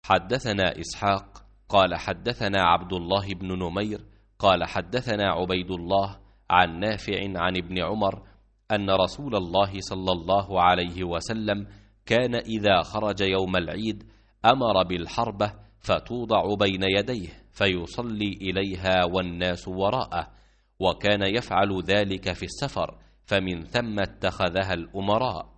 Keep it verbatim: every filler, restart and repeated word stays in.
حدثنا إسحاق قال حدثنا عبد الله بن نمير قال حدثنا عبيد الله عن نافع عن ابن عمر أن رسول الله صلى الله عليه وسلم كان إذا خرج يوم العيد أمر بالحربة فتوضع بين يديه فيصلي إليها والناس وراءه، وكان يفعل ذلك في السفر، فمن ثم اتخذها الأمراء.